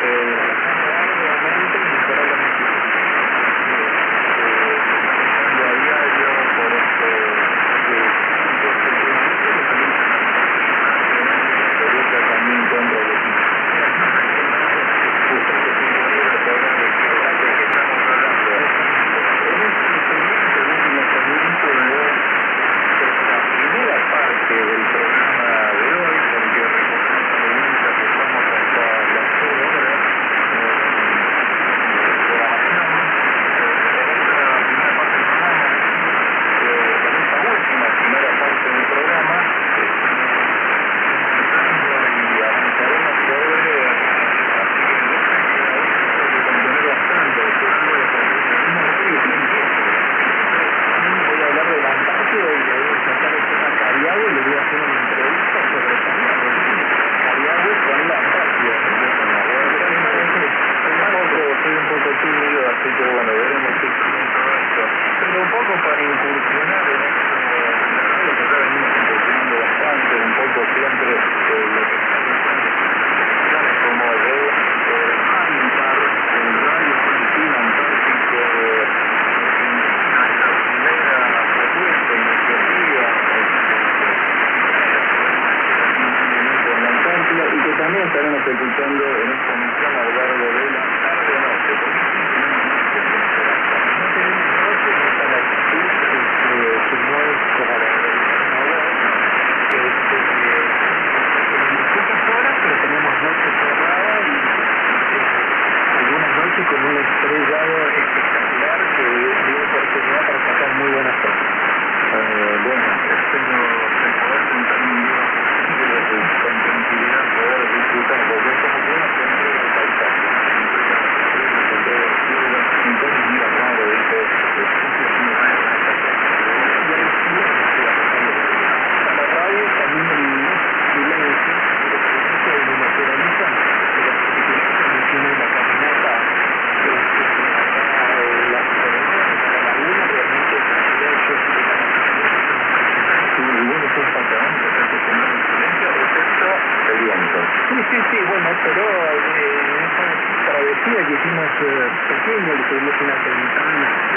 arduamente y mejorar la música. A diario por esto también contra los primera parte del programa de hoy, porque recordemos a la audiencia que estamos hasta las 0 horas de programación. En esta primera parte del programa, en esta última primera parte del programa, y avanzaremos sobre, así que yo sé que a veces tengo que contener bastante, yo voy a voy a hablar de la Antártida y le voy a sacar el tema Cariagüe y le voy a hacer una entrevista sobre Cariagüe con la Antártida. Soy un poco tímido, así que bueno, veremos qué sigue todo esto. Pero un poco para incursionar en esto, lo que ya venimos incursionando bastante, un poco siempre lo que está diciendo como de ANTAR, el Radio Argentino Antártico, y que también estaremos escuchando en esta emisión a lo largo de la tarde-noche. No tenemos noche en esta latitud que no es como la de en pocas horas, pero tenemos noches cerradas y algunas noches con un estrellado espectacular que dio oportunidad para sacar muy buenas cosas. Bueno, espero poder juntar un día con tranquilidad, poder disfrutar, porque es como que uno se entrega al paisaje, se entrega al cielo, entonces mira raro, ¿viste? A la radio también el silencio, pero que me naturaliza, pero que tiene la caminata, las ceremonias, la laguna, realmente es silencio, y bueno, fue un pantalón que se tomó en silencio, excepto el viento. Sí, bueno, pero en esa travesía que hicimos pequeño, le tuvimos una ventana